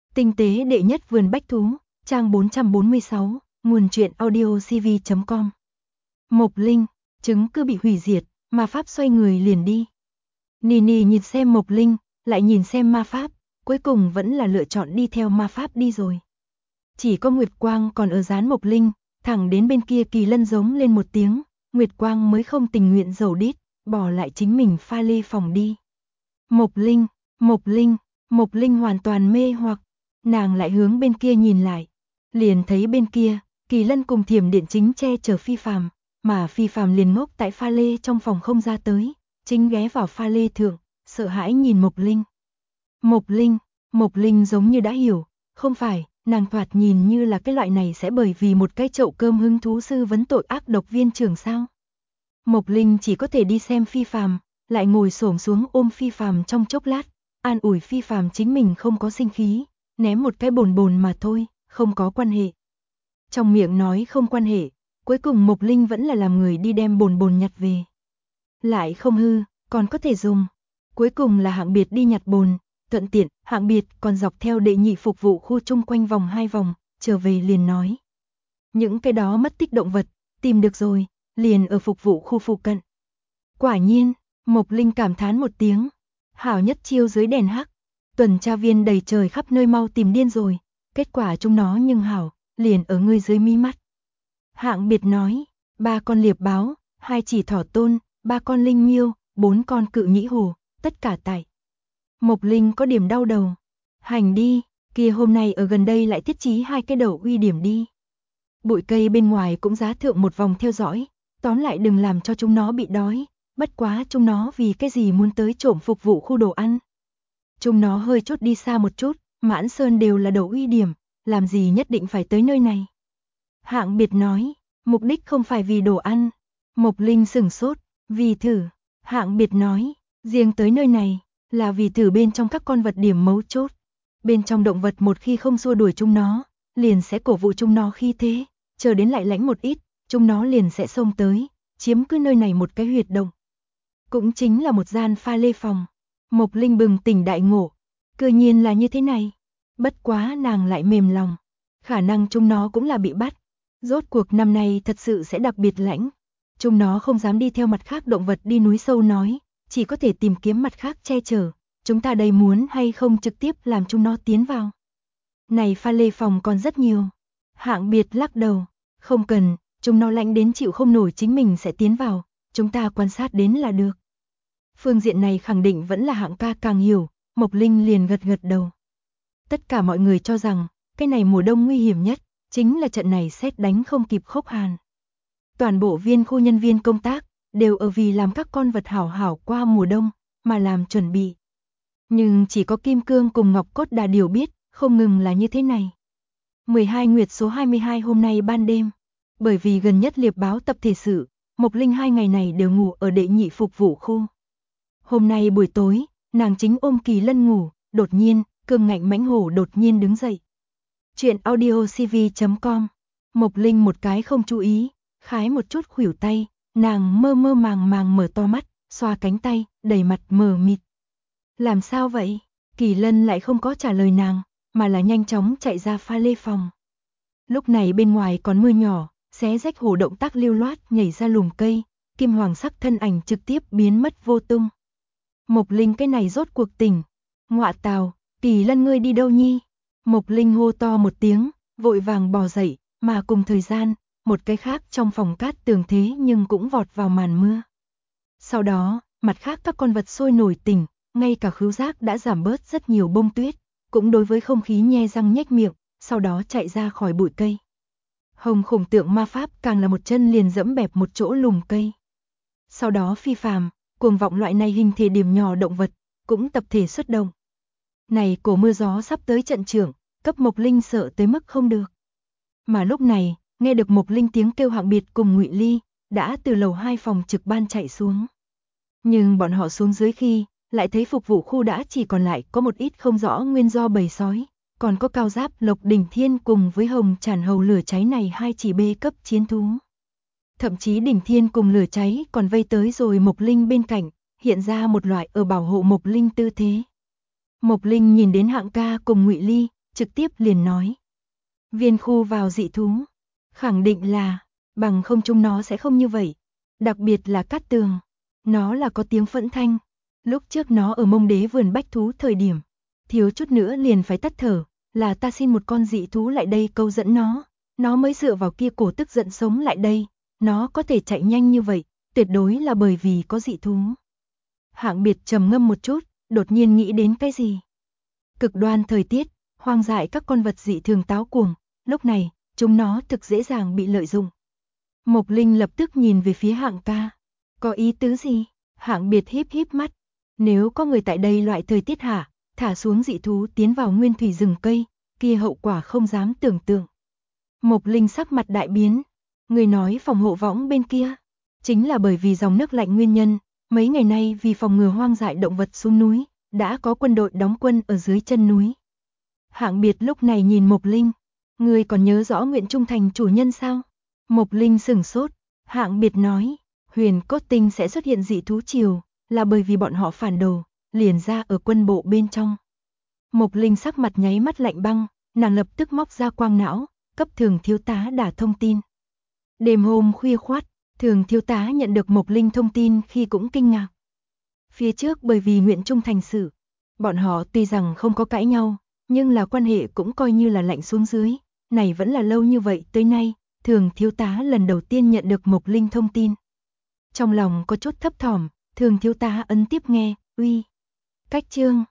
Tinh tế đệ nhất vườn bách thú, trang 446, nguồn truyện audiocv.com. Mộc Linh, chứng cứ bị hủy diệt, ma pháp xoay người liền đi. Nini nhìn xem Mộc Linh, lại nhìn xem ma pháp, cuối cùng vẫn là lựa chọn đi theo ma pháp đi rồi. Chỉ có Nguyệt Quang còn ở dán Mộc Linh, thẳng đến bên kia Kỳ Lân giống lên một tiếng, Nguyệt Quang mới không tình nguyện dầu đít, bỏ lại chính mình pha lê phòng đi. Mộc Linh, Mộc Linh, Mộc Linh hoàn toàn mê hoặc, nàng lại hướng bên kia nhìn lại, liền thấy bên kia, Kỳ Lân cùng Thiểm Điện chính che chở Phi Phàm, mà Phi Phàm liền ngốc tại pha lê trong phòng không ra tới, chính ghé vào pha lê thượng, sợ hãi nhìn Mộc Linh. Mộc Linh giống như đã hiểu, không phải, nàng thoạt nhìn như là cái loại này sẽ bởi vì một cái chậu cơm hứng thú sư vấn tội ác độc viên trưởng sao. Mộc Linh chỉ có thể đi xem Phi Phàm, lại ngồi xổm xuống ôm Phi Phàm trong chốc lát, an ủi Phi Phàm chính mình không có sinh khí, ném một cái bồn bồn mà thôi, không có quan hệ. Trong miệng nói không quan hệ, cuối cùng Mộc Linh vẫn là làm người đi đem bồn bồn nhặt về. Lại không hư, còn có thể dùng. Cuối cùng là Hạng Biệt đi nhặt bồn, thuận tiện, Hạng Biệt còn dọc theo đệ nhị phục vụ khu chung quanh vòng 2 vòng, trở về liền nói. Những cái đó mất tích động vật, tìm được rồi, liền ở phục vụ khu phụ cận. Quả nhiên, Mộc Linh cảm thán một tiếng, hảo nhất chiêu dưới đèn hắc, tuần tra viên đầy trời khắp nơi mau tìm điên rồi, kết quả chúng nó nhưng hảo, liền ở ngươi dưới mí mắt. Hạng Biệt nói, 3 con liệp báo, 2 chỉ thỏ tôn, 3 con linh miêu, 4 con cự nhĩ hồ, tất cả tại. Mộc Linh có điểm đau đầu. Hành đi, kia hôm nay ở gần đây lại thiết trí 2 cái đầu uy điểm đi. Bụi cây bên ngoài cũng giá thượng một vòng theo dõi, tóm lại đừng làm cho chúng nó bị đói, bất quá chúng nó vì cái gì muốn tới trộm phục vụ khu đồ ăn. Chúng nó hơi chút đi xa một chút, Mãn Sơn đều là đầu uy điểm, làm gì nhất định phải tới nơi này. Hạng Biệt nói, mục đích không phải vì đồ ăn. Mộc Linh sửng sốt, vì thử. Hạng Biệt nói, riêng tới nơi này, là vì thử bên trong các con vật điểm mấu chốt. Bên trong động vật một khi không xua đuổi chúng nó, liền sẽ cổ vũ chúng nó khi thế, chờ đến lại lãnh một ít, chúng nó liền sẽ xông tới, chiếm cứ nơi này một cái huyệt động. Cũng chính là một gian pha lê phòng. Mộc Linh bừng tỉnh đại ngộ, cư nhiên là như thế này. Bất quá nàng lại mềm lòng, khả năng chúng nó cũng là bị bắt. Rốt cuộc năm nay thật sự sẽ đặc biệt lãnh. Chúng nó không dám đi theo mặt khác động vật đi núi sâu nói, chỉ có thể tìm kiếm mặt khác che chở. Chúng ta đây muốn hay không trực tiếp làm chúng nó tiến vào. Này pha lê phòng còn rất nhiều. Hạng Biệt lắc đầu, không cần, chúng nó lãnh đến chịu không nổi chính mình sẽ tiến vào, chúng ta quan sát đến là được. Phương diện này khẳng định vẫn là Hạng ca càng hiểu, Mộc Linh liền gật gật đầu. Tất cả mọi người cho rằng, cái này mùa đông nguy hiểm nhất, chính là trận này sét đánh không kịp khốc hàn. Toàn bộ viên khu nhân viên công tác, đều ở vì làm các con vật hảo hảo qua mùa đông, mà làm chuẩn bị. Nhưng chỉ có Kim Cương cùng Ngọc Cốt Đà Điểu biết, không ngừng là như thế này. 12 Nguyệt số 22 hôm nay ban đêm, bởi vì gần nhất liệp báo tập thể sự, Mộc Linh 2 ngày này đều ngủ ở đệ nhị phục vụ khu. Hôm nay buổi tối, nàng chính ôm Kỳ Lân ngủ, đột nhiên, Cương Ngạnh Mãnh Hổ đột nhiên đứng dậy. Chuyện audiocv.com. Mộc Linh một cái không chú ý, khái một chút khuỷu tay, nàng mơ mơ màng màng mở to mắt, xoa cánh tay, đầy mặt mờ mịt. Làm sao vậy? Kỳ Lân lại không có trả lời nàng, mà là nhanh chóng chạy ra pha lê phòng. Lúc này bên ngoài còn mưa nhỏ, xé rách hổ động tác lưu loát nhảy ra lùm cây, kim hoàng sắc thân ảnh trực tiếp biến mất vô tung. Mộc Linh cái này rốt cuộc tỉnh. Ngọa tào, Kỳ Lân ngươi đi đâu nhi? Mộc Linh hô to một tiếng, vội vàng bò dậy, mà cùng thời gian, một cái khác trong phòng cát tường thế nhưng cũng vọt vào màn mưa. Sau đó, mặt khác các con vật sôi nổi tỉnh, ngay cả khứu giác đã giảm bớt rất nhiều bông tuyết, cũng đối với không khí nhe răng nhếch miệng, sau đó chạy ra khỏi bụi cây. Hồng khủng tượng ma pháp càng là một chân liền dẫm bẹp một chỗ lùm cây. Sau đó Phi Phàm, Cuồng Vọng loại này hình thể điểm nhỏ động vật, cũng tập thể xuất động. Này cổ mưa gió sắp tới trận trưởng, cấp Mộc Linh sợ tới mức không được. Mà lúc này, nghe được Mộc Linh tiếng kêu Hạng Biệt cùng Ngụy Ly, đã từ lầu 2 phòng trực ban chạy xuống. Nhưng bọn họ xuống dưới khi, lại thấy phục vụ khu đã chỉ còn lại có một ít không rõ nguyên do bầy sói, còn có Cao Giáp Lộc Đỉnh Thiên cùng với Hồng Tràn Hầu Lửa Cháy này 2 chỉ B cấp chiến thú. Thậm chí Đỉnh Thiên cùng Lửa Cháy còn vây tới rồi Mộc Linh bên cạnh, hiện ra một loại ở bảo hộ Mộc Linh tư thế. Mộc Linh nhìn đến Hạng ca cùng Ngụy Ly, trực tiếp liền nói. Viên khu vào dị thú. Khẳng định là, bằng không chúng nó sẽ không như vậy. Đặc biệt là Cát Tường. Nó là có tiếng phẫn thanh. Lúc trước nó ở Mông Đế vườn bách thú thời điểm. Thiếu chút nữa liền phải tắt thở. Là ta xin một con dị thú lại đây câu dẫn nó. Nó mới dựa vào kia cổ tức giận sống lại đây. Nó có thể chạy nhanh như vậy. Tuyệt đối là bởi vì có dị thú. Hạng Biệt trầm ngâm một chút. Đột nhiên nghĩ đến cái gì. Cực đoan thời tiết. Hoang dại các con vật dị thường táo cuồng. Lúc này, chúng nó thực dễ dàng bị lợi dụng. Mộc Linh lập tức nhìn về phía Hạng ca. Có ý tứ gì? Hạng Biệt híp híp mắt. Nếu có người tại đây loại thời tiết hạ, thả xuống dị thú tiến vào nguyên thủy rừng cây, kia hậu quả không dám tưởng tượng. Mộc Linh sắc mặt đại biến. Người nói phòng hộ võng bên kia. Chính là bởi vì dòng nước lạnh nguyên nhân, mấy ngày nay vì phòng ngừa hoang dại động vật xuống núi, đã có quân đội đóng quân ở dưới chân núi. Hạng Biệt lúc này nhìn Mộc Linh. Người còn nhớ rõ nguyện trung thành chủ nhân sao? Mộc Linh sửng sốt. Hạng Biệt nói, Huyền Cốt Tinh sẽ xuất hiện dị thú triều, là bởi vì bọn họ phản đồ, liền ra ở quân bộ bên trong. Mộc Linh sắc mặt nháy mắt lạnh băng, nàng lập tức móc ra quang não, cấp Thường thiếu tá đả thông tin. Đêm hôm khuya khoắt, Thường thiếu tá nhận được Mộc Linh thông tin khi cũng kinh ngạc. Phía trước bởi vì nguyện trung thành sự, bọn họ tuy rằng không có cãi nhau, nhưng là quan hệ cũng coi như là lạnh xuống dưới. Này vẫn là lâu như vậy tới nay, Thường thiếu tá lần đầu tiên nhận được Mộc Linh thông tin. Trong lòng có chút thấp thỏm, Thường thiếu tá ấn tiếp nghe, uy. Cách chương